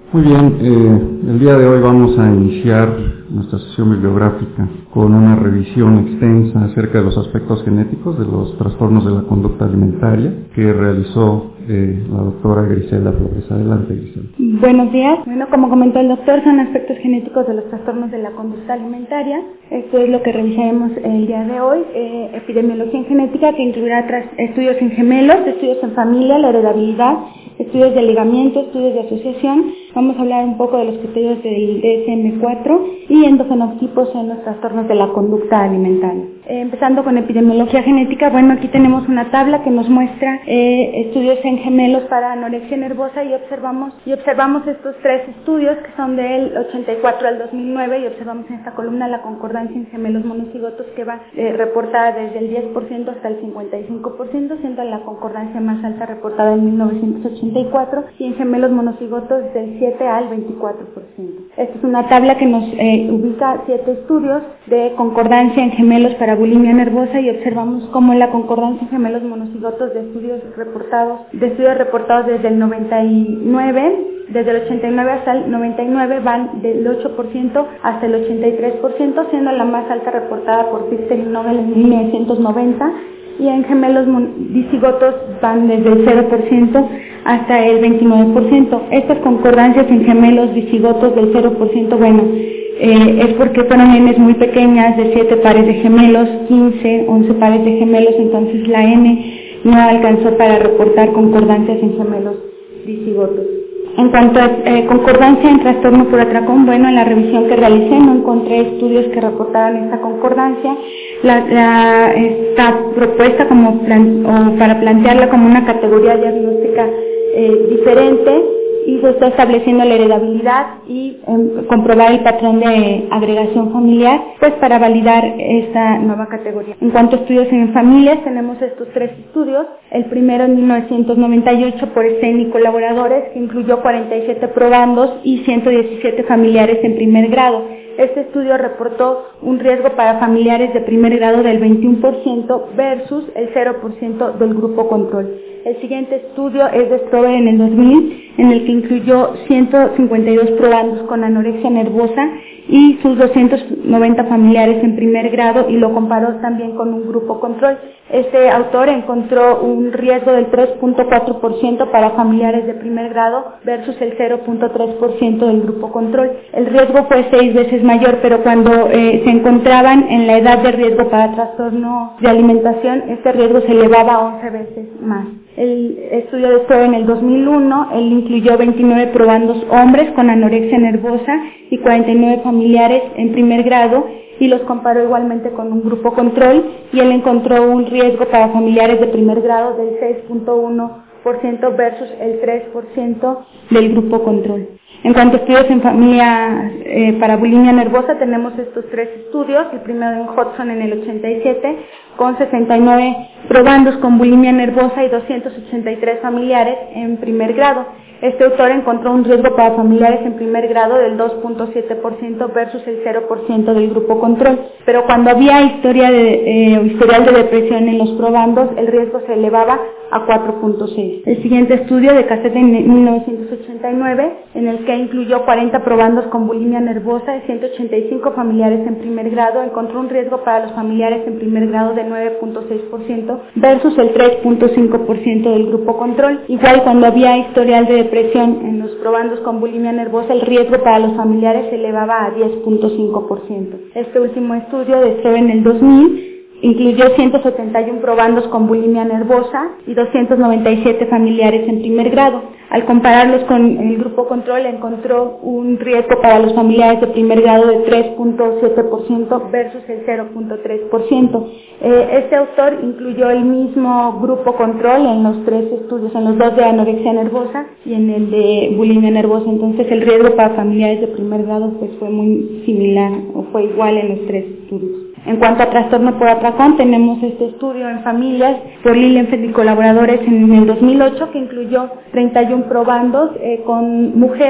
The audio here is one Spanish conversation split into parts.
Muy bien, el día de hoy vamos a iniciar nuestra sesión bibliográfica con una revisión extensa acerca de los aspectos genéticos de los trastornos de la conducta alimentaria que realizó la doctora Griselda Flores. Adelante, Griselda. Buenos días. Bueno, como comentó el doctor, son aspectos genéticos de los trastornos de la conducta alimentaria. Esto es lo que revisaremos el día de hoy. Epidemiología en genética, que incluirá estudios en gemelos, estudios en familia, la heredabilidad, estudios de ligamiento, estudios de asociación. Vamos a hablar un poco de los criterios del DSM-4 y endofenotipos en los trastornos de la conducta alimentaria. Empezando con epidemiología genética, bueno, aquí tenemos una tabla que nos muestra estudios en gemelos para anorexia nervosa y observamos estos tres estudios que son del 84 al 2009 y observamos en esta columna la concordancia en gemelos monocigotos que va reportada desde el 10% hasta el 55%, siendo la concordancia más alta reportada en 1984 y en gemelos monocigotos del 7 al 24%. Esta es una tabla que nos ubica 7 estudios de concordancia en gemelos para bulimia nervosa y observamos cómo la concordancia en gemelos monocigotos de estudios reportados desde el 99, desde el 89 hasta el 99 van del 8% hasta el 83%, siendo la más alta reportada por Pfister y Nobel en 1990. Y en gemelos disigotos van desde el 0% hasta el 29%. Estas concordancias en gemelos disigotos del 0%, bueno, es porque fueron N muy pequeñas, de 7 pares de gemelos, 15, 11 pares de gemelos, entonces la N no alcanzó para reportar concordancias en gemelos disigotos. En cuanto a concordancia en trastorno por atracón, bueno, en la revisión que realicé no encontré estudios que reportaran esta concordancia. Está propuesta para plantearla como una categoría diagnóstica diferente y se está estableciendo la heredabilidad y comprobar el patrón de agregación familiar, pues para validar esta nueva categoría. En cuanto a estudios en familias, tenemos estos 3 estudios. El primero en 1998 por Stein y colaboradores, que incluyó 47 probandos y 117 familiares en primer grado. Este estudio reportó un riesgo para familiares de primer grado del 21% versus el 0% del grupo control. El siguiente estudio es de Strober en el 2000, en el que incluyó 152 probandos con anorexia nervosa y sus 290 familiares en primer grado y lo comparó también con un grupo control. Este autor encontró un riesgo del 3.4% para familiares de primer grado versus el 0.3% del grupo control. El riesgo fue 6 veces mayor, pero cuando se encontraban en la edad de riesgo para trastorno de alimentación, este riesgo se elevaba a 11 veces más. El estudio de Strober en el 2001, él incluyó 29 probandos hombres con anorexia nervosa y 49 familiares en primer grado y los comparó igualmente con un grupo control y él encontró un riesgo para familiares de primer grado del 6.1% versus el 3% del grupo control. En cuanto a estudios en familia para bulimia nervosa, tenemos estos 3 estudios. El primero en Hodgson en el 87, con 69 probandos con bulimia nervosa y 283 familiares en primer grado. Este autor encontró un riesgo para familiares en primer grado del 2.7% versus el 0% del grupo control. Pero cuando había historial de depresión en los probandos, el riesgo se elevaba a 4.6. El siguiente estudio de Cassette en 1989, en el que incluyó 40 probandos con bulimia nervosa y 185 familiares en primer grado, encontró un riesgo para los familiares en primer grado de 9.6% versus el 3.5% del grupo control. Igual cuando había historial de depresión en los probandos con bulimia nervosa, el riesgo para los familiares se elevaba a 10.5%. Este último estudio de Strober en el 2000 incluyó 171 probandos con bulimia nervosa y 297 familiares en primer grado. Al compararlos con el grupo control, encontró un riesgo para los familiares de primer grado de 3.7% versus el 0.3%. Este autor incluyó el mismo grupo control en los 3 estudios, en los 2 de anorexia nervosa y en el de bulimia nervosa. Entonces el riesgo para familiares de primer grado pues fue muy similar o fue igual en los 3 estudios. En cuanto a trastorno por atracón, tenemos este estudio en familias por Lilienfeld y colaboradores en el 2008 que incluyó 31 probandos con mujeres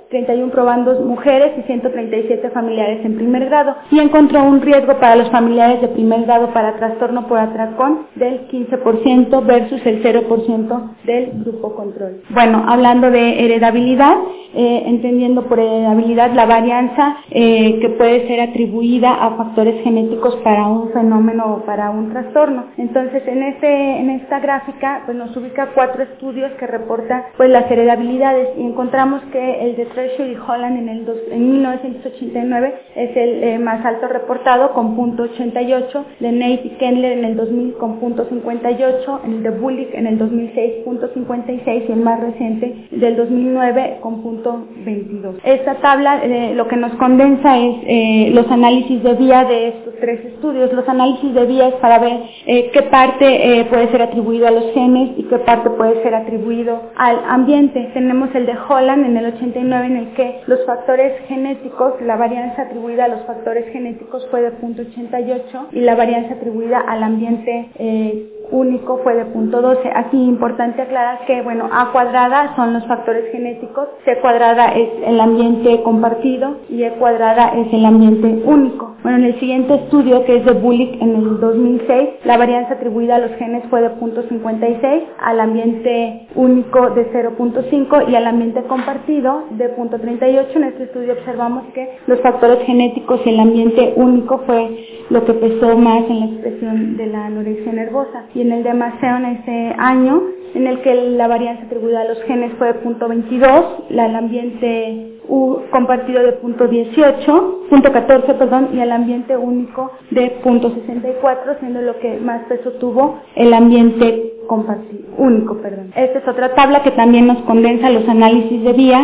31 probandos mujeres y 137 familiares en primer grado, y encontró un riesgo para los familiares de primer grado para trastorno por atracón del 15% versus el 0% del grupo control. Bueno, hablando de heredabilidad, entendiendo por heredabilidad la varianza que puede ser atribuida a factores genéticos para un fenómeno o para un trastorno. Entonces, en esta gráfica pues nos ubica 4 estudios que reportan pues las heredabilidades, y encontramos que el de Treasure y Holland en 1989 es el más alto reportado con .88, de Nate y Kendler en el 2000 con .58, el de Bullock en el 2006 .56 y el más reciente del 2009 con .22. Esta tabla lo que nos condensa es los análisis de vía de estos 3 estudios. Los análisis de vía es para ver qué parte puede ser atribuido a los genes y qué parte puede ser atribuido al ambiente. Tenemos el de Holland en el 89, en el que los factores genéticos, la varianza atribuida a los factores genéticos fue de .88 y la varianza atribuida al ambiente único fue de .12. Aquí importante aclarar que, bueno, A cuadrada son los factores genéticos, C cuadrada es el ambiente compartido y E cuadrada es el ambiente único. Bueno, en el siguiente estudio, que es de Bullock en el 2006, la varianza atribuida a los genes fue de .56, al ambiente único de 0.5 y al ambiente compartido de .38. En este estudio observamos que los factores genéticos y el ambiente único fue lo que pesó más en la expresión de la anorexia nervosa. Y en el de Maceo, en ese año, en el que la varianza atribuida a los genes fue de .22, al ambiente compartido de .14, y al ambiente único de .64, siendo lo que más peso tuvo el ambiente único. Esta es otra tabla que también nos condensa los análisis de vía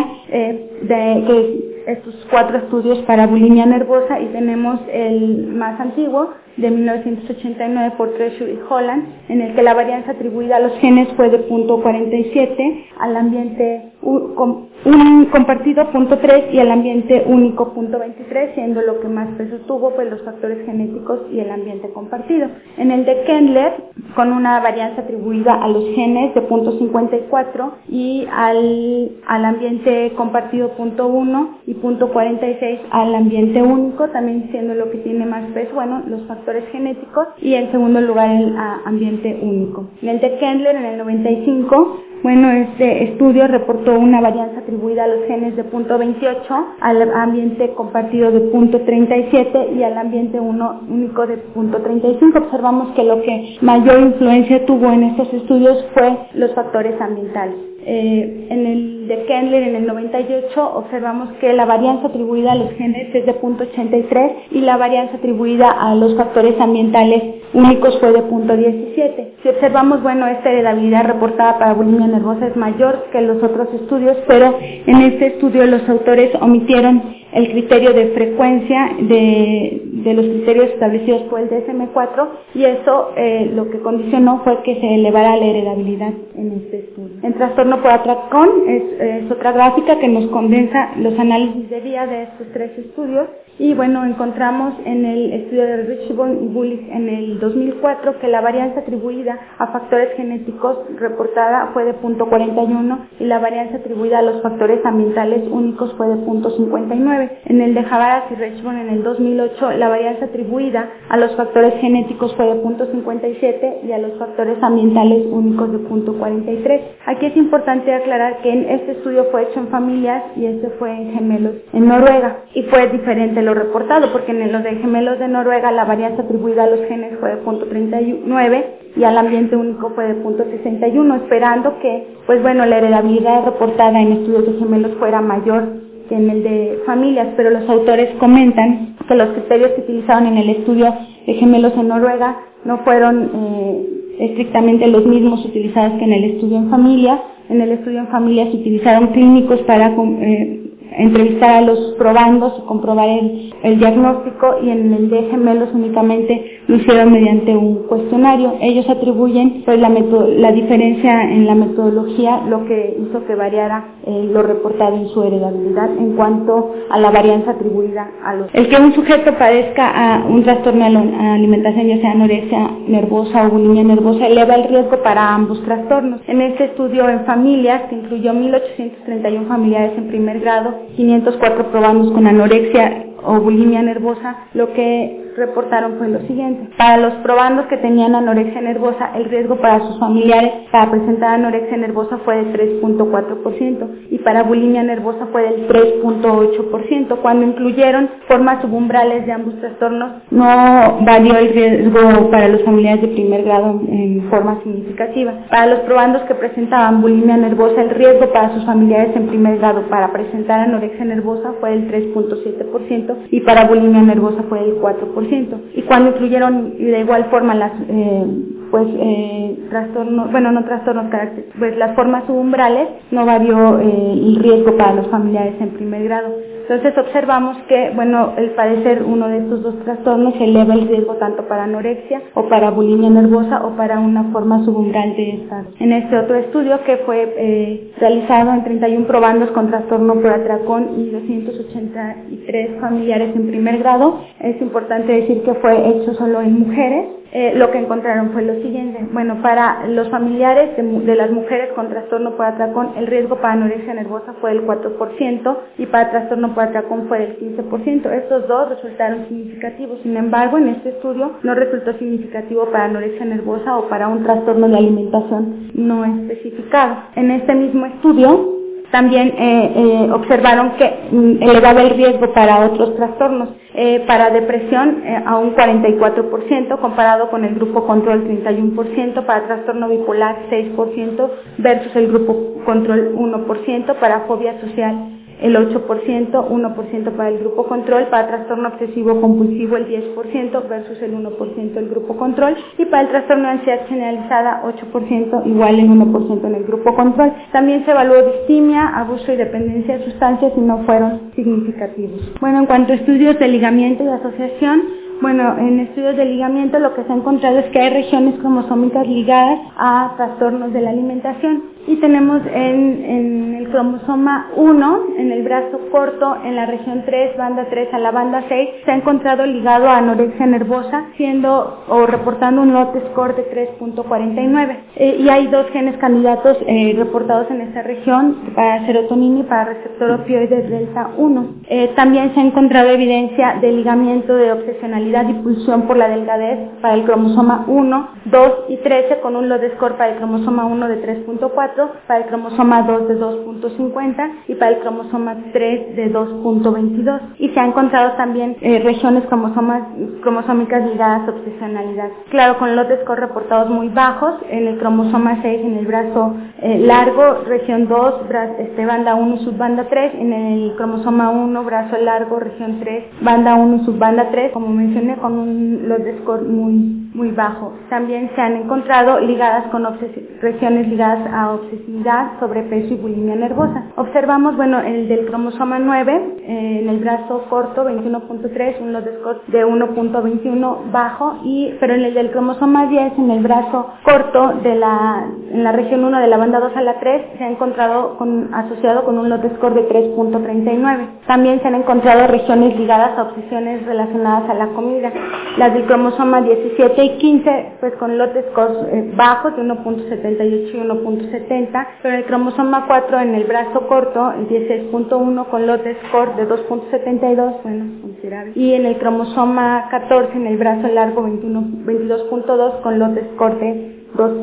de estos 4 estudios para bulimia nervosa, y tenemos el más antiguo de 1989 por Treasure y Holland, en el que la varianza atribuida a los genes fue de .47, al ambiente compartido .3 y al ambiente único .23, siendo lo que más peso tuvo pues los factores genéticos y el ambiente compartido. En el de Kendler, con una varianza atribuida a los genes de .54 y al ambiente compartido .1 y .46 al ambiente único, también siendo lo que tiene más peso, bueno, los factores genéticos, y en segundo lugar el ambiente único. En el de Kendler, en el 95, bueno, este estudio reportó una varianza atribuida a los genes de .28, al ambiente compartido de .37 y al ambiente único de .35. Observamos que lo que mayor influencia tuvo en estos estudios fue los factores ambientales. En el de Kendler, en el 98, observamos que la varianza atribuida a los genes es de .83 y la varianza atribuida a los factores ambientales únicos fue de .17. Si observamos, bueno, esta heredabilidad reportada para bulimia nervosa es mayor que los otros estudios, pero en este estudio los autores omitieron el criterio de frecuencia de los criterios establecidos por el DSM-4, y eso lo que condicionó fue que se elevara la heredabilidad en este estudio. En trastorno por atracón es otra gráfica que nos condensa los análisis de vía de estos 3 estudios, y bueno, encontramos en el estudio de Richburn y Bullock en el 2004 que la varianza atribuida a factores genéticos reportada fue de .41 y la varianza atribuida a los factores ambientales únicos fue de .59. En el de Javaras y Richburn en el 2008, la varianza atribuida a los factores genéticos fue de .57 y a los factores ambientales únicos de .43. Aquí es importante aclarar que este estudio fue hecho en familias y este fue en gemelos en Noruega, y fue diferente lo reportado, porque en los de gemelos de Noruega la varianza atribuida a los genes fue de .39 y al ambiente único fue de .61, esperando que, pues bueno, la heredabilidad reportada en estudios de gemelos fuera mayor que en el de familias, pero los autores comentan que los criterios que utilizaron en el estudio de gemelos en Noruega no fueron estrictamente los mismos utilizados que en el estudio en familia. En el estudio en familia se utilizaron clínicos para entrevistar a los probandos y comprobar el diagnóstico, y en el de gemelos únicamente lo hicieron mediante un cuestionario. Ellos atribuyen pues la diferencia en la metodología, lo que hizo que variara lo reportado en su heredabilidad en cuanto a la varianza atribuida a los. El que un sujeto padezca a un trastorno de alimentación, ya sea anorexia nervosa o bulimia nervosa, eleva el riesgo para ambos trastornos. En este estudio en familias, que incluyó 1.831 familiares en primer grado, 504 probandos con anorexia o bulimia nervosa, lo que reportaron fue lo siguiente. Para los probandos que tenían anorexia nervosa, el riesgo para sus familiares para presentar anorexia nervosa fue del 3.4% y para bulimia nervosa fue del 3.8%. Cuando incluyeron formas subumbrales de ambos trastornos, no varió el riesgo para los familiares de primer grado en forma significativa. Para los probandos que presentaban bulimia nervosa, el riesgo para sus familiares en primer grado para presentar anorexia nervosa fue del 3.7% y para bulimia nervosa fue del 4%. Y cuando incluyeron de igual forma las trastornos, pues las formas subumbrales, no varió el riesgo para los familiares en primer grado. Entonces observamos que, el padecer uno de estos dos trastornos eleva el riesgo tanto para anorexia o para bulimia nervosa o para una forma subumbral de esta. En este otro estudio, que fue realizado en 31 probandos con trastorno por atracón y 283 familiares en primer grado, es importante decir que fue hecho solo en mujeres. Lo que encontraron fue lo siguiente. Para los familiares de las mujeres con trastorno por atracón, el riesgo para anorexia nervosa fue del 4% y para trastorno por atracón fue del 15%. Estos dos resultaron significativos. Sin embargo, en este estudio no resultó significativo para anorexia nervosa o para un trastorno de alimentación no especificado. En este mismo estudio también observaron que elevaba el riesgo para otros trastornos, para depresión a un 44% comparado con el grupo control 31%, para trastorno bipolar 6% versus el grupo control 1%, para fobia social el 8%, 1% para el grupo control, para trastorno obsesivo compulsivo el 10% versus el 1% del grupo control, y para el trastorno de ansiedad generalizada 8%, igual el 1% en el grupo control. También se evaluó distimia, abuso y dependencia de sustancias y no fueron significativos. En cuanto a estudios de ligamiento y asociación, en estudios de ligamiento lo que se ha encontrado es que hay regiones cromosómicas ligadas a trastornos de la alimentación. Y tenemos en el cromosoma 1, en el brazo corto, en la región 3, banda 3 a la banda 6, se ha encontrado ligado a anorexia nervosa, reportando un lot score de 3.49. Y hay dos genes candidatos reportados en esta región, para serotonina y para receptor opioide delta 1. También se ha encontrado evidencia de ligamiento de obsesionalidad y pulsión por la delgadez para el cromosoma 1, 2 y 13, con un lot score para el cromosoma 1 de 3.4, para el cromosoma 2 de 2.50 y para el cromosoma 3 de 2.22. Y se han encontrado también regiones cromosómicas ligadas a obsesionalidad. Claro, con lotes score reportados muy bajos, en el cromosoma 6 en el brazo largo, región 2, banda 1 y subbanda 3, en el cromosoma 1, brazo largo, región 3, banda 1 y subbanda 3, como mencioné, con un lote score muy bajo. También se han encontrado ligadas con regiones ligadas a obsesividad, sobrepeso y bulimia nervosa. Observamos, el del cromosoma 9, en el brazo corto, 21.3, un lote score de 1.21 bajo, pero en el del cromosoma 10, en el brazo corto, en la región 1 de la banda 2 a la 3, se ha encontrado asociado con un lote score de 3.39. También se han encontrado regiones ligadas a obsesiones relacionadas a la comida. Las del cromosoma 17 y 15, con lote scores bajos de 1.78 y 1.70, pero el cromosoma 4 en el brazo corto, el 16.1, con lote score de 2.72, considerable, y en el cromosoma 14 en el brazo largo 22.2, con lote score de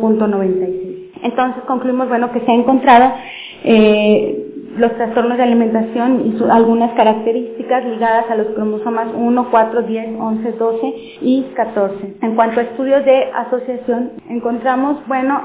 2.96. Entonces concluimos, que se ha encontrado los trastornos de alimentación y algunas características ligadas a los cromosomas 1, 4, 10, 11, 12 y 14. En cuanto a estudios de asociación, encontramos,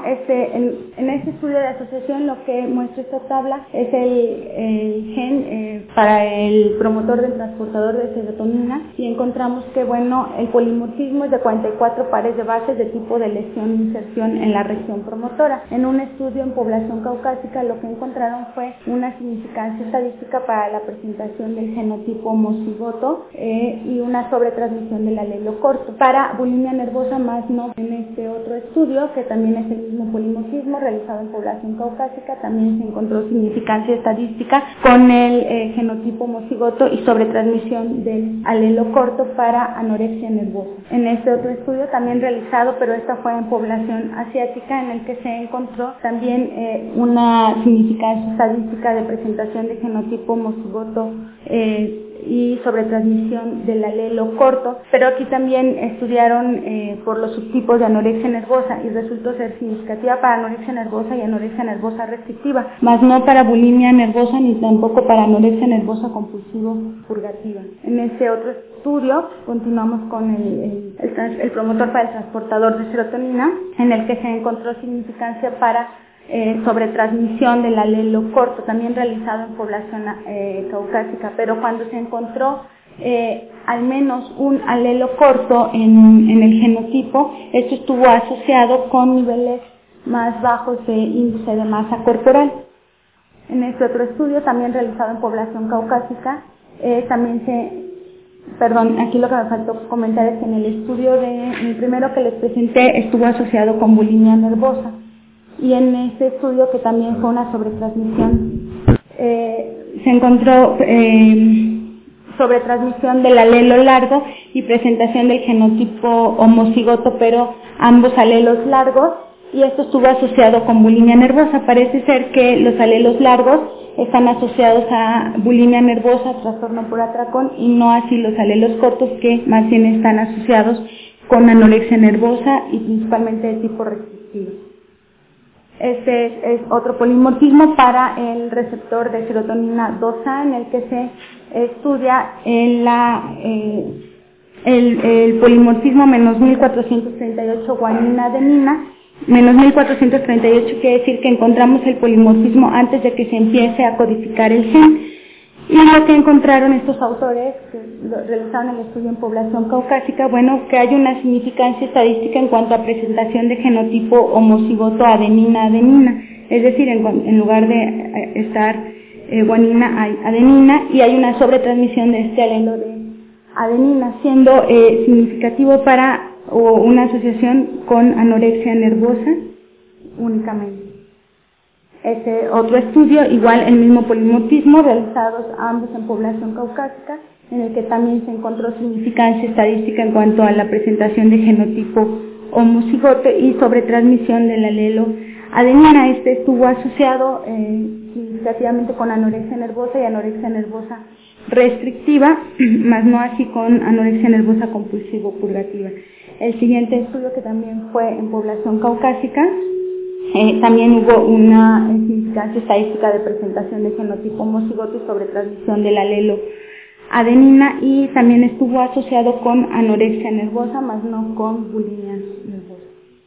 en este estudio de asociación lo que muestra esta tabla es el gen para el promotor del transportador de serotonina, y encontramos que, el polimorfismo es de 44 pares de bases de tipo de lesión-inserción en la región promotora. En un estudio en población caucásica lo que encontraron fue una significancia estadística para la presentación del genotipo homocigoto y una sobretransmisión del alelo corto. Para bulimia nervosa, más no en este otro estudio, que también es el mismo polimorfismo realizado en población caucásica, también se encontró significancia estadística con el genotipo homocigoto y sobretransmisión del alelo corto para anorexia nervosa. En este otro estudio también realizado, pero esta fue en población asiática, en el que se encontró también una significancia estadística de presentación de genotipo homocigoto y sobre transmisión del alelo corto, pero aquí también estudiaron por los subtipos de anorexia nervosa y resultó ser significativa para anorexia nervosa y anorexia nervosa restrictiva, más no para bulimia nervosa ni tampoco para anorexia nervosa compulsivo purgativa. En este otro estudio continuamos con el promotor para el transportador de serotonina, en el que se encontró significancia para sobretransmisión del alelo corto, también realizado en población caucásica, pero cuando se encontró al menos un alelo corto en el genotipo, esto estuvo asociado con niveles más bajos de índice de masa corporal. En este otro estudio, también realizado en población caucásica, aquí lo que me faltó comentar es que en el estudio el primero que les presenté estuvo asociado con bulimia nervosa. Y en este estudio, que también fue una sobretransmisión, se encontró sobretransmisión del alelo largo y presentación del genotipo homocigoto, pero ambos alelos largos, y esto estuvo asociado con bulimia nervosa. Parece ser que los alelos largos están asociados a bulimia nervosa, trastorno por atracón, y no así los alelos cortos, que más bien están asociados con anorexia nervosa y principalmente de tipo restrictivo. Este es otro polimorfismo para el receptor de serotonina 2A, en el que se estudia el polimorfismo menos 1438 guanina-adenina. Menos 1438 quiere decir que encontramos el polimorfismo antes de que se empiece a codificar el gen. Y lo que encontraron estos autores, que realizaron el estudio en población caucásica, que hay una significancia estadística en cuanto a presentación de genotipo homocigoto adenina-adenina, es decir, en lugar de estar guanina hay adenina, y hay una sobretransmisión de este alelo de adenina, siendo significativo para una asociación con anorexia nervosa únicamente. Este otro estudio, igual el mismo polimorfismo, realizados ambos en población caucásica, en el que también se encontró significancia estadística en cuanto a la presentación de genotipo homocigoto y sobretransmisión del alelo adenina. Este estuvo asociado significativamente con anorexia nervosa y anorexia nervosa restrictiva, más no así con anorexia nervosa compulsivo purgativa. El siguiente estudio, que también fue en población caucásica, también hubo una significancia estadística de presentación de genotipo homocigoto y sobretransmisión del alelo adenina, y también estuvo asociado con anorexia nervosa, más no con bulimia nervosa.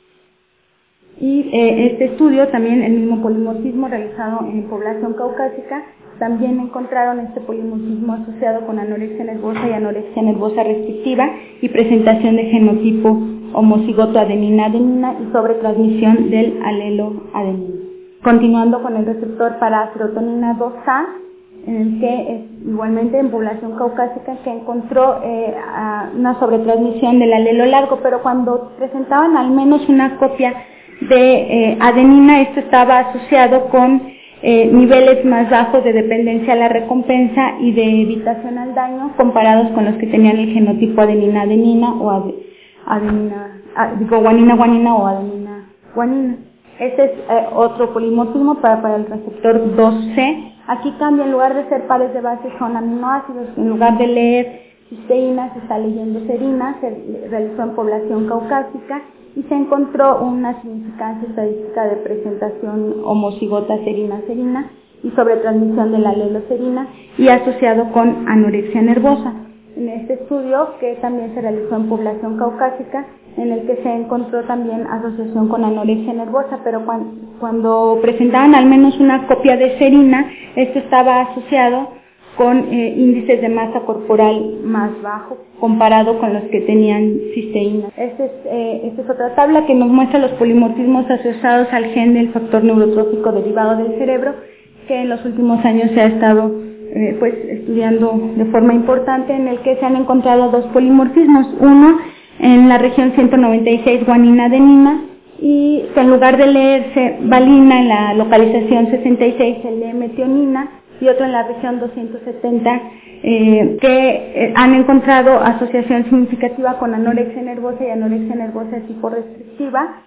Y este estudio, también el mismo polimorfismo realizado en población caucásica, también encontraron este polimorfismo asociado con anorexia nervosa y anorexia nervosa restrictiva y presentación de genotipo homocigoto adenina-adenina y sobretransmisión del alelo adenina. Continuando con el receptor para serotonina 2A, en el que igualmente en población caucásica se encontró una sobretransmisión del alelo largo, pero cuando presentaban al menos una copia de adenina, esto estaba asociado con niveles más bajos de dependencia a la recompensa y de evitación al daño comparados con los que tenían el genotipo adenina-adenina o guanina-guanina o adenina-guanina. Este es otro polimorfismo para el receptor 2C. Aquí cambia, en lugar de ser pares de base son aminoácidos. En lugar de leer cisteína se está leyendo serina. Se realizó en población caucásica y se encontró una significancia estadística de presentación homocigota serina-serina y sobretransmisión de la aleloserina y asociado con anorexia nervosa. En este estudio, que también se realizó en población caucásica, en el que se encontró también asociación con anorexia nervosa, pero cuando presentaban al menos una copia de serina, esto estaba asociado con índices de masa corporal más bajos comparado con los que tenían cisteína. Esta es otra tabla que nos muestra los polimorfismos asociados al gen del factor neurotrófico derivado del cerebro, que en los últimos años se ha estado pues estudiando de forma importante, en el que se han encontrado dos polimorfismos, uno en la región 196 guanina-adenina, y que en lugar de leerse valina en la localización 66 se lee metionina, y otro en la región 270 que han encontrado asociación significativa con anorexia nervosa y anorexia nervosa tipo restrictiva,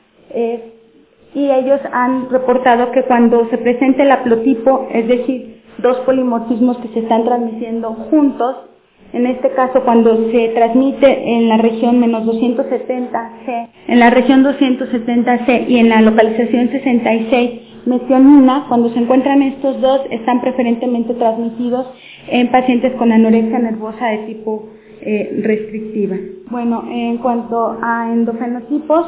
y ellos han reportado que cuando se presenta el haplotipo, es decir, dos polimorfismos que se están transmitiendo juntos, en este caso cuando se transmite en la región menos 270C, en la región 270C y en la localización 66 metionina, cuando se encuentran estos dos, están preferentemente transmitidos en pacientes con anorexia nervosa de tipo restrictiva. Bueno, en cuanto a endofenotipos,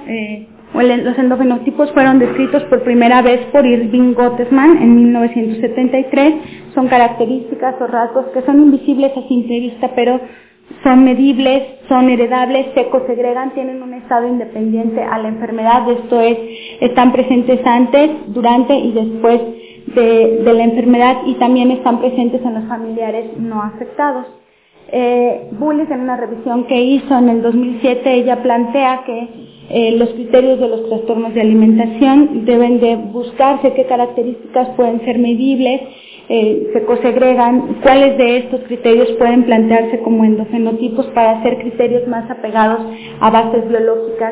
los endofenotipos fueron descritos por primera vez por Irving Gottesman en 1973. Son características o rasgos que son invisibles a simple vista, pero son medibles, son heredables, se cosegregan, tienen un estado independiente a la enfermedad, esto es, están presentes antes, durante y después de la enfermedad, y también están presentes en los familiares no afectados. Bullis, en una revisión que hizo en el 2007, ella plantea que los criterios de los trastornos de alimentación deben de buscarse qué características pueden ser medibles, se cosegregan, cuáles de estos criterios pueden plantearse como endofenotipos para hacer criterios más apegados a bases biológicas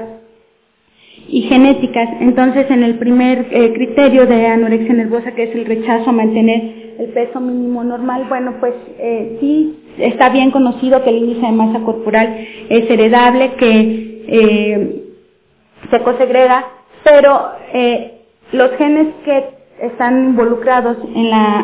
y genéticas. Entonces, en el primer criterio de anorexia nervosa, que es el rechazo a mantener el peso mínimo normal, sí está bien conocido que el índice de masa corporal es heredable, que se cosegrega, pero los genes que están involucrados en la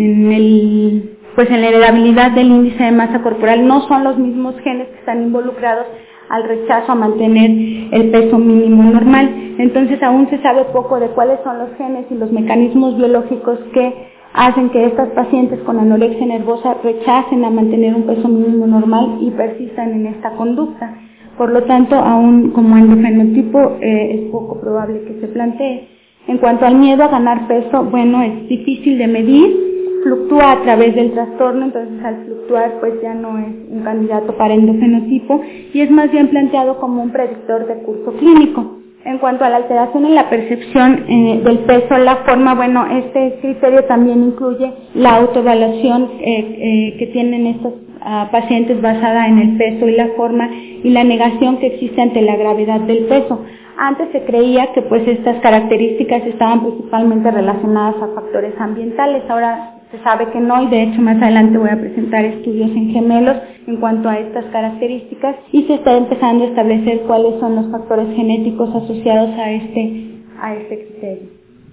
heredabilidad del índice de masa corporal no son los mismos genes que están involucrados al rechazo a mantener el peso mínimo normal. Entonces aún se sabe poco de cuáles son los genes y los mecanismos biológicos que hacen que estas pacientes con anorexia nervosa rechacen a mantener un peso mínimo normal y persistan en esta conducta. Por lo tanto, aún como endofenotipo es poco probable que se plantee. En cuanto al miedo a ganar peso, es difícil de medir, fluctúa a través del trastorno, entonces al fluctuar ya no es un candidato para endofenotipo y es más bien planteado como un predictor de curso clínico. En cuanto a la alteración en la percepción del peso, la forma, este criterio también incluye la autoevaluación que tienen estos pacientes basada en el peso y la forma y la negación que existe ante la gravedad del peso. Antes se creía que estas características estaban principalmente relacionadas a factores ambientales, ahora se sabe que no, y de hecho más adelante voy a presentar estudios en gemelos en cuanto a estas características, y se está empezando a establecer cuáles son los factores genéticos asociados a este criterio.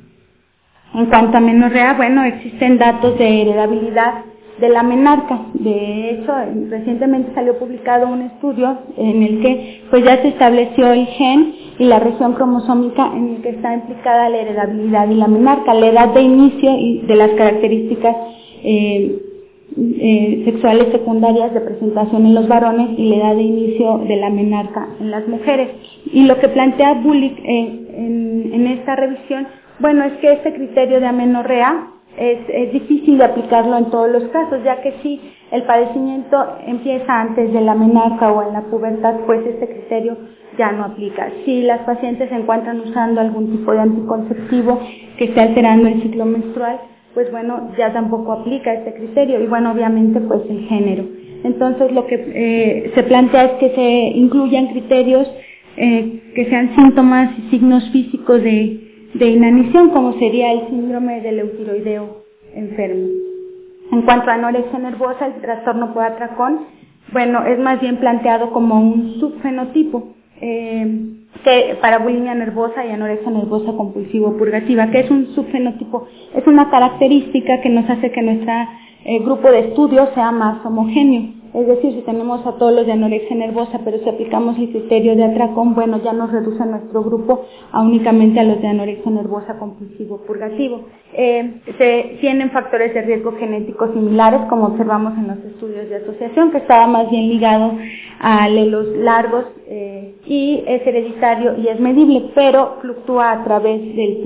En cuanto a menorrea, existen datos de heredabilidad de la menarca. De hecho, recientemente salió publicado un estudio en el que ya se estableció el gen y la región cromosómica en el que está implicada la heredabilidad y la menarca, la edad de inicio y de las características sexuales secundarias de presentación en los varones y la edad de inicio de la menarca en las mujeres. Y lo que plantea Bullick en esta revisión, es que este criterio de amenorrea es difícil de aplicarlo en todos los casos, ya que si el padecimiento empieza antes de la menarca o en la pubertad, este criterio ya no aplica. Si las pacientes se encuentran usando algún tipo de anticonceptivo que esté alterando el ciclo menstrual, ya tampoco aplica este criterio y obviamente el género. Entonces lo que se plantea es que se incluyan criterios que sean síntomas y signos físicos de inanición, como sería el síndrome del eutiroideo enfermo. En cuanto a anorexia nervosa, el trastorno por atracón, es más bien planteado como un subfenotipo que para bulimia nervosa y anorexia nervosa compulsivo purgativa, que es un subfenotipo, es una característica que nos hace que nuestro grupo de estudio sea más homogéneo. Es decir, si tenemos a todos los de anorexia nervosa, pero si aplicamos el criterio de atracón, ya nos reduce nuestro grupo a únicamente a los de anorexia nervosa compulsivo purgativo. Se tienen factores de riesgo genéticos similares, como observamos en los estudios de asociación, que estaba más bien ligado a alelos largos y es hereditario y es medible, pero fluctúa a través del tiempo.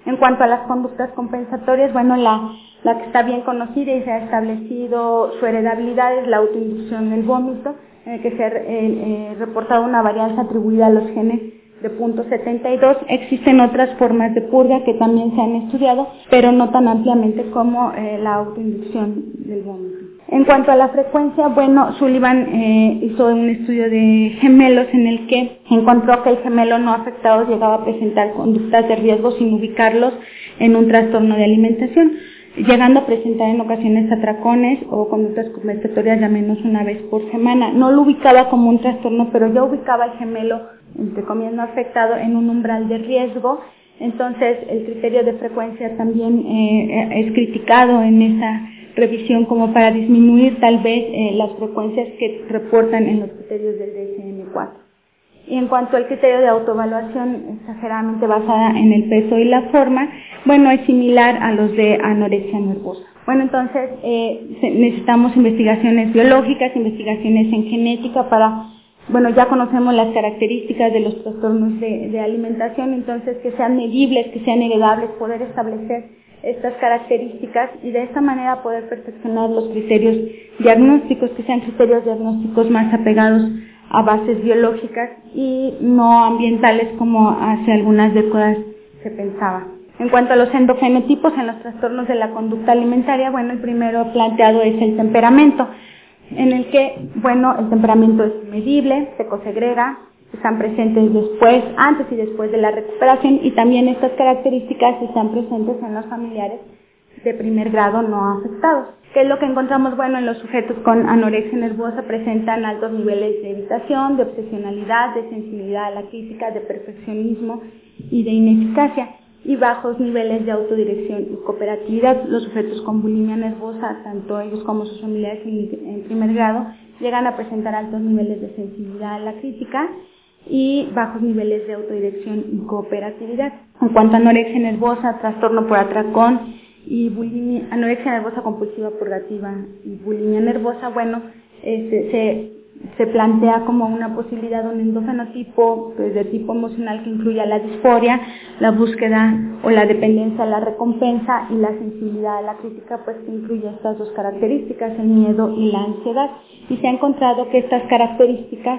En cuanto a las conductas compensatorias, bueno, la que está bien conocida y se ha establecido su heredabilidad es la autoinducción del vómito, en el que se ha reportado una varianza atribuida a los genes de punto 72. Existen otras formas de purga que también se han estudiado, pero no tan ampliamente como la autoinducción del vómito. En cuanto a la frecuencia, bueno, Sullivan hizo un estudio de gemelos en el que encontró que el gemelo no afectado llegaba a presentar conductas de riesgo sin ubicarlos en un trastorno de alimentación, llegando a presentar en ocasiones atracones o conductas compensatorias de al menos una vez por semana. No lo ubicaba como un trastorno, pero ya ubicaba el gemelo, entre comillas, no afectado en un umbral de riesgo. Entonces, el criterio de frecuencia también es criticado en esa revisión como para disminuir tal vez las frecuencias que reportan en los criterios del DSM-4. Y en cuanto al criterio de autoevaluación exageradamente basada en el peso y la forma, bueno, es similar a los de anorexia nervosa. Bueno, entonces necesitamos investigaciones biológicas, investigaciones en genética para, bueno, ya conocemos las características de los trastornos de alimentación, entonces que sean medibles, que sean heredables, poder establecer estas características y de esta manera poder perfeccionar los criterios diagnósticos, que sean criterios diagnósticos más apegados a bases biológicas y no ambientales como hace algunas décadas se pensaba. En cuanto a los endofenotipos en los trastornos de la conducta alimentaria, bueno, el primero planteado es el temperamento, en el que, bueno, el temperamento es medible, se cosegrega, están presentes antes y después de la recuperación, y también estas características están presentes en los familiares de primer grado no afectados. ¿Qué es lo que encontramos? Bueno, en los sujetos con anorexia nervosa presentan altos niveles de evitación, de obsesionalidad, de sensibilidad a la crítica, de perfeccionismo y de ineficacia, y bajos niveles de autodirección y cooperatividad. Los sujetos con bulimia nervosa, tanto ellos como sus familiares en primer grado, llegan a presentar altos niveles de sensibilidad a la crítica y bajos niveles de autodirección y cooperatividad. En cuanto a anorexia nervosa, trastorno por atracón y bulimia, anorexia nervosa compulsiva purgativa y bulimia nervosa, bueno, se plantea como una posibilidad un endofenotipo pues, de tipo emocional que incluya la disforia, la búsqueda o la dependencia a la recompensa, y la sensibilidad a la crítica, pues que incluye estas dos características, el miedo y la ansiedad. Y se ha encontrado que estas características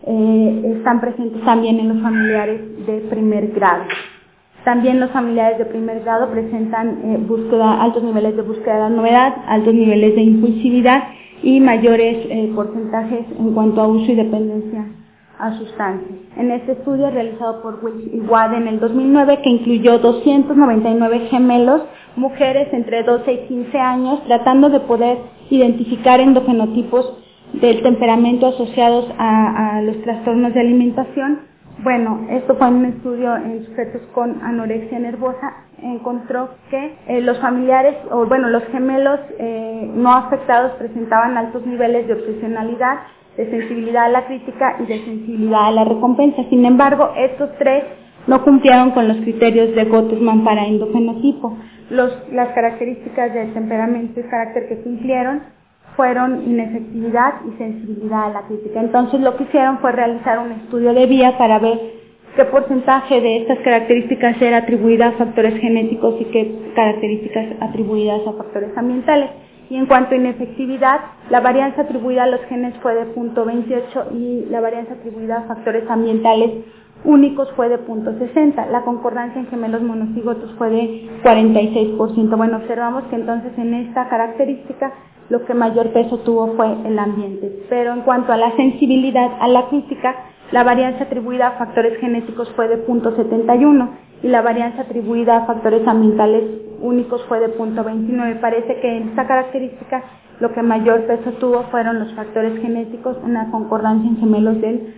están presentes también en los familiares de primer grado. También los familiares de primer grado presentan altos niveles de búsqueda de la novedad, altos niveles de impulsividad y mayores porcentajes en cuanto a uso y dependencia a sustancias. En este estudio realizado por Wills y Wade en el 2009, que incluyó 299 gemelos, mujeres entre 12 y 15 años, tratando de poder identificar endofenotipos del temperamento asociados a los trastornos de alimentación. Bueno, esto fue un estudio en sujetos con anorexia nervosa. Encontró que los familiares, los gemelos no afectados presentaban altos niveles de obsesionalidad, de sensibilidad a la crítica y de sensibilidad a la recompensa. Sin embargo, estos tres no cumplieron con los criterios de Gottesman para endofenotipo. Las características del temperamento y carácter que cumplieron fueron inefectividad y sensibilidad a la crítica. Entonces lo que hicieron fue realizar un estudio de vía para ver qué porcentaje de estas características era atribuida a factores genéticos y qué características atribuidas a factores ambientales. Y en cuanto a inefectividad, la varianza atribuida a los genes fue de 0.28 y la varianza atribuida a factores ambientales únicos fue de 0.60. La concordancia en gemelos monocigotos fue de 46%. Bueno, observamos que entonces en esta característica lo que mayor peso tuvo fue el ambiente. Pero en cuanto a la sensibilidad a la crítica, la varianza atribuida a factores genéticos fue de 0.71 y la varianza atribuida a factores ambientales únicos fue de 0.29. Parece que en esta característica lo que mayor peso tuvo fueron los factores genéticos, una concordancia en gemelos del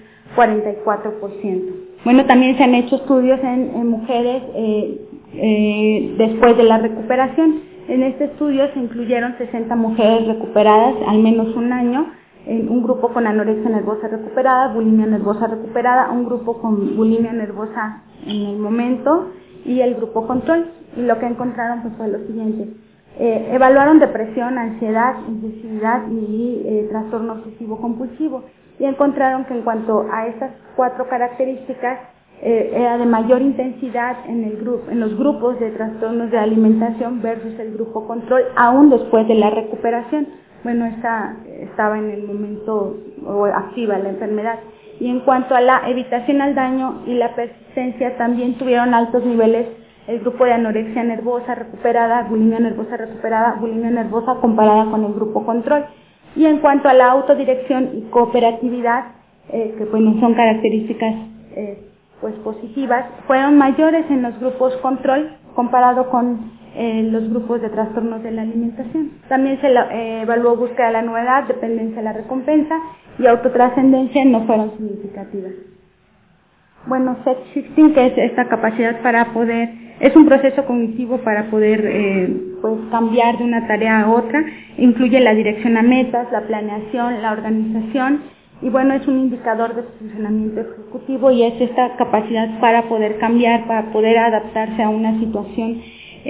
44%. Bueno, también se han hecho estudios en mujeres después de la recuperación. En este estudio se incluyeron 60 mujeres recuperadas al menos un año, en un grupo con anorexia nervosa recuperada, bulimia nervosa recuperada, un grupo con bulimia nervosa en el momento y el grupo control. Y lo que encontraron pues, fue lo siguiente. Evaluaron depresión, ansiedad, impulsividad y trastorno obsesivo compulsivo, y encontraron que en cuanto a estas 4 características era de mayor intensidad en los grupos de trastornos de alimentación versus el grupo control, aún después de la recuperación. Bueno, esta estaba en el momento activa la enfermedad. Y en cuanto a la evitación al daño y la persistencia, también tuvieron altos niveles el grupo de anorexia nervosa recuperada, bulimia nervosa comparada con el grupo control. Y en cuanto a la autodirección y cooperatividad, que bueno, son características pues positivas, fueron mayores en los grupos control comparado con los grupos de trastornos de la alimentación. También se evaluó búsqueda de la novedad, dependencia de la recompensa y autotrascendencia no fueron significativas. Bueno, set shifting, que es esta capacidad para poder, es un proceso cognitivo para poder pues cambiar de una tarea a otra, incluye la dirección a metas, la planeación, la organización, y bueno, es un indicador de funcionamiento ejecutivo y es esta capacidad para poder cambiar, para poder adaptarse a una situación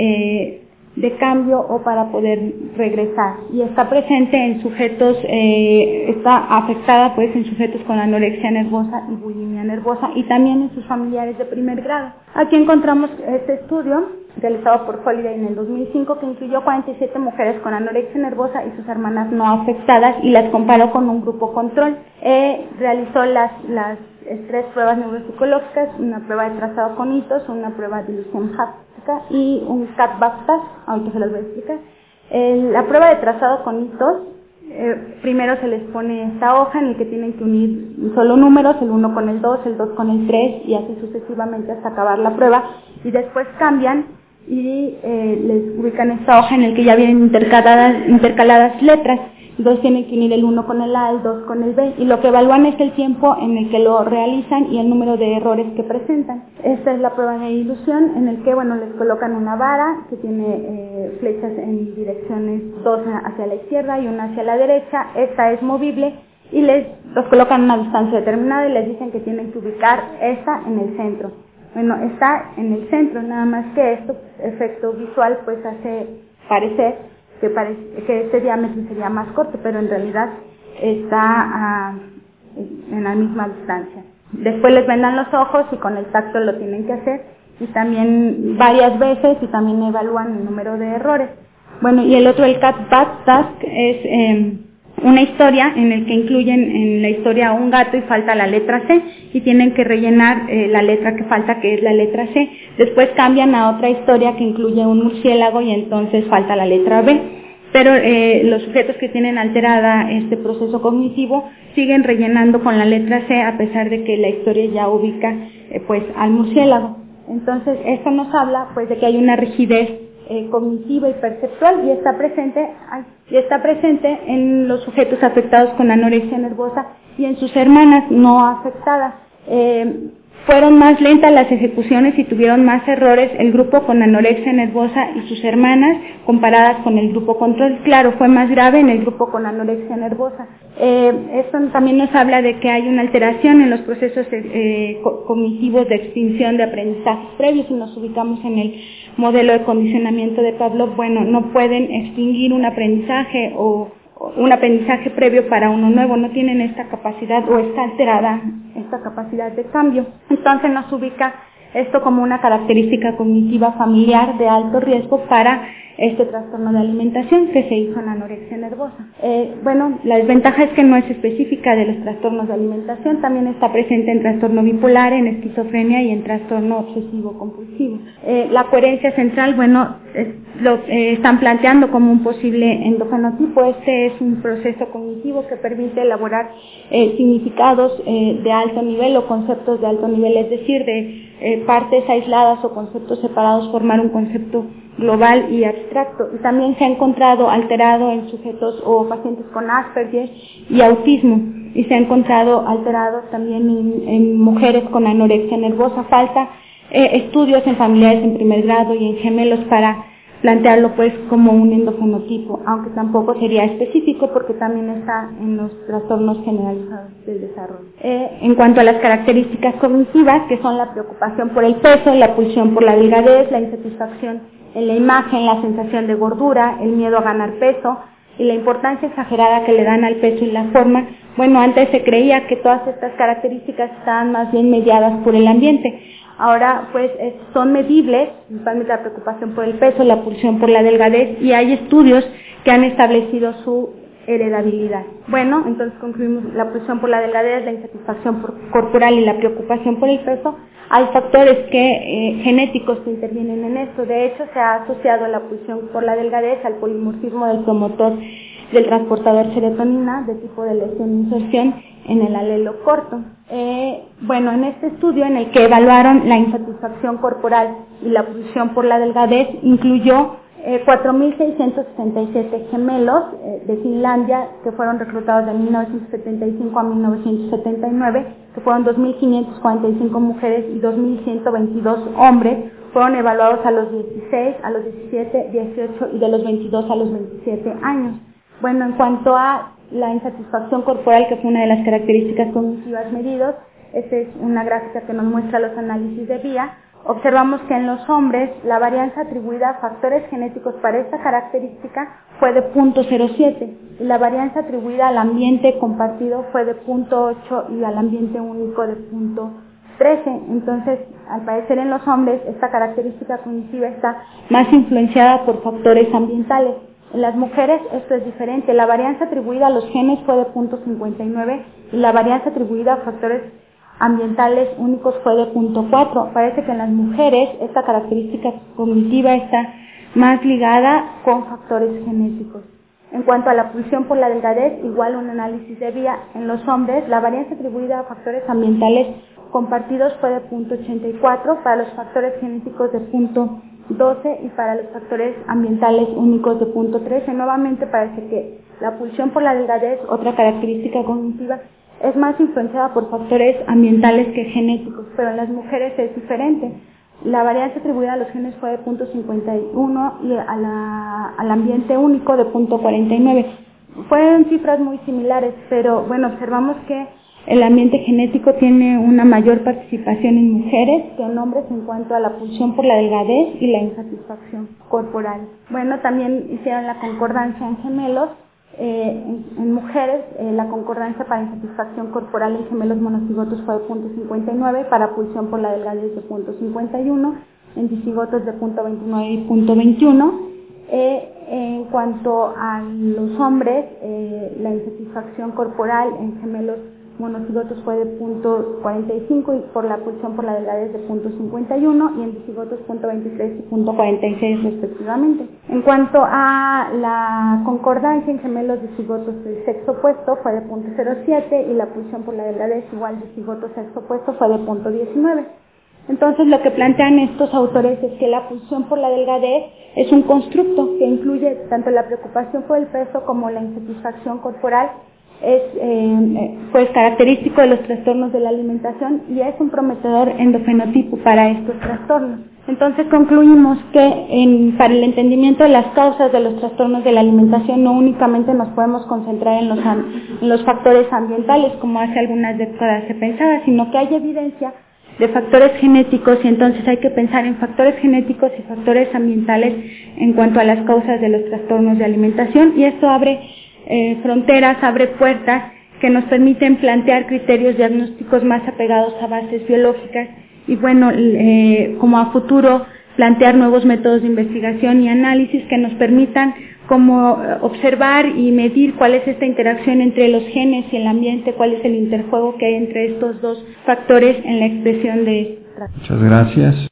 de cambio o para poder regresar, y está presente en sujetos, está afectada pues en sujetos con anorexia nervosa y bulimia nervosa y también en sus familiares de primer grado. Aquí encontramos este estudio realizado por Holiday en el 2005 que incluyó 47 mujeres con anorexia nervosa y sus hermanas no afectadas y las comparó con un grupo control. Realizó las 3 pruebas neuropsicológicas, una prueba de trazado con hitos, una prueba de ilusión háptica y un cat-back task, ahorita se las voy a explicar. La prueba de trazado con hitos, primero se les pone esta hoja en la que tienen que unir solo números, el 1 con el 2, el 2 con el 3 y así sucesivamente hasta acabar la prueba, y después cambian y les ubican esta hoja en la que ya vienen intercaladas letras. Entonces tienen que unir el 1 con el A, el 2 con el B, y lo que evalúan es el tiempo en el que lo realizan y el número de errores que presentan. Esta es la prueba de ilusión, en el que bueno, les colocan una vara que tiene flechas en direcciones, 2 hacia la izquierda y una hacia la derecha. Esta es movible y los colocan a una distancia determinada y les dicen que tienen que ubicar esta en el centro. Bueno, está en el centro, nada más que esto, efecto visual, pues hace parecer que este diámetro sería más corto, pero en realidad está en la misma distancia. Después les vendan los ojos y con el tacto lo tienen que hacer, y también varias veces, y también evalúan el número de errores. Bueno, y el otro, el cat-back task, es una historia en el que incluyen en la historia un gato y falta la letra C y tienen que rellenar la letra que falta, que es la letra C. Después cambian a otra historia que incluye un murciélago y entonces falta la letra B. Pero los sujetos que tienen alterada este proceso cognitivo siguen rellenando con la letra C a pesar de que la historia ya ubica pues al murciélago. Entonces esto nos habla pues de que hay una rigidez cognitiva y perceptual y está presente en los sujetos afectados con anorexia nervosa y en sus hermanas no afectadas. Fueron más lentas las ejecuciones y tuvieron más errores el grupo con anorexia nervosa y sus hermanas comparadas con el grupo control. Claro, fue más grave en el grupo con anorexia nervosa. Esto también nos habla de que hay una alteración en los procesos cognitivos de extinción de aprendizajes previos. Si nos ubicamos en el modelo de condicionamiento de Pavlov, bueno, no pueden extinguir un aprendizaje o un aprendizaje previo para uno nuevo, no tienen esta capacidad o está alterada esta capacidad de cambio. Entonces nos ubica esto como una característica cognitiva familiar de alto riesgo para este trastorno de alimentación que se hizo en anorexia nervosa. Bueno, la desventaja es que no es específica de los trastornos de alimentación, también está presente en trastorno bipolar, en esquizofrenia y en trastorno obsesivo compulsivo. La coherencia central, bueno, lo están planteando como un posible endofenotipo. Este es un proceso cognitivo que permite elaborar significados de alto nivel o conceptos de alto nivel, es decir, de partes aisladas o conceptos separados formar un concepto global y abstracto, y también se ha encontrado alterado en sujetos o pacientes con Asperger y autismo, y se ha encontrado alterado también en mujeres con anorexia nervosa. Falta estudios en familiares en primer grado y en gemelos para plantearlo pues como un endofenotipo, aunque tampoco sería específico porque también está en los trastornos generalizados del desarrollo. En cuanto a las características cognitivas, que son la preocupación por el peso, la pulsión por la delgadez, la insatisfacción en la imagen, la sensación de gordura, el miedo a ganar peso, y la importancia exagerada que le dan al peso y la forma. Bueno, antes se creía que todas estas características estaban más bien mediadas por el ambiente. Ahora, pues, son medibles, principalmente la preocupación por el peso, la pulsión por la delgadez, y hay estudios que han establecido su heredabilidad. Bueno, entonces concluimos la pulsión por la delgadez, la insatisfacción corporal y la preocupación por el peso. Hay factores genéticos que intervienen en esto. De hecho, se ha asociado la pulsión por la delgadez al polimorfismo del promotor del transportador serotonina de tipo de lesión-inserción en el alelo corto. Bueno, en este estudio en el que evaluaron la insatisfacción corporal y la pulsión por la delgadez, incluyó 4.667 gemelos de Finlandia que fueron reclutados de 1975 a 1979, que fueron 2.545 mujeres y 2.122 hombres. Fueron evaluados a los 16, a los 17, 18 y de los 22 a los 27 años. Bueno, en cuanto a la insatisfacción corporal, que fue una de las características cognitivas medidos, esta es una gráfica que nos muestra los análisis de vía. Observamos que en los hombres la varianza atribuida a factores genéticos para esta característica fue de 0.07 y la varianza atribuida al ambiente compartido fue de 0.8 y al ambiente único de 0.13. Entonces, al parecer en los hombres esta característica cognitiva está más influenciada por factores ambientales. En las mujeres esto es diferente. La varianza atribuida a los genes fue de 0.59 y la varianza atribuida a factores ambientales únicos fue de 0.4. Parece que en las mujeres esta característica cognitiva está más ligada con factores genéticos. En cuanto a la pulsión por la delgadez, igual un análisis de vía. En los hombres, la varianza atribuida a factores ambientales compartidos fue de 0.84, para los factores genéticos de 0.12 y para los factores ambientales únicos de 0.13. Nuevamente parece que la pulsión por la delgadez, otra característica cognitiva, es más influenciada por factores ambientales que genéticos, pero en las mujeres es diferente. La varianza atribuida a los genes fue de 0.51 y al ambiente único de 0.49. Fueron cifras muy similares, pero bueno, observamos que el ambiente genético tiene una mayor participación en mujeres que en hombres en cuanto a la pulsión por la delgadez y la insatisfacción corporal. Bueno, también hicieron la concordancia en gemelos. En mujeres, la concordancia para insatisfacción corporal en gemelos monocigotos fue de 0.59, para pulsión por la delgadez de 0.51, en dicigotos de 0.29 y 0.21. En cuanto a los hombres, la insatisfacción corporal en gemelos monocigotos fue de 0.45 y por la pulsión por la delgadez de 0.51 y en dicigotos 0.23 y 0.46 respectivamente. En cuanto a la concordancia en gemelos de cigotos del sexo opuesto fue de 0.07 y la pulsión por la delgadez igual de cigotos sexo opuesto fue de 0.19. Entonces lo que plantean estos autores es que la pulsión por la delgadez es un constructo que incluye tanto la preocupación por el peso como la insatisfacción corporal. Es pues característico de los trastornos de la alimentación y es un prometedor endofenotipo para estos trastornos. Entonces concluimos que para el entendimiento de las causas de los trastornos de la alimentación no únicamente nos podemos concentrar en los factores ambientales como hace algunas décadas se pensaba, sino que hay evidencia de factores genéticos y entonces hay que pensar en factores genéticos y factores ambientales en cuanto a las causas de los trastornos de alimentación y esto abre fronteras, abre puertas que nos permiten plantear criterios diagnósticos más apegados a bases biológicas y bueno, como a futuro plantear nuevos métodos de investigación y análisis que nos permitan como observar y medir cuál es esta interacción entre los genes y el ambiente, cuál es el interjuego que hay entre estos dos factores en la expresión de... Muchas gracias.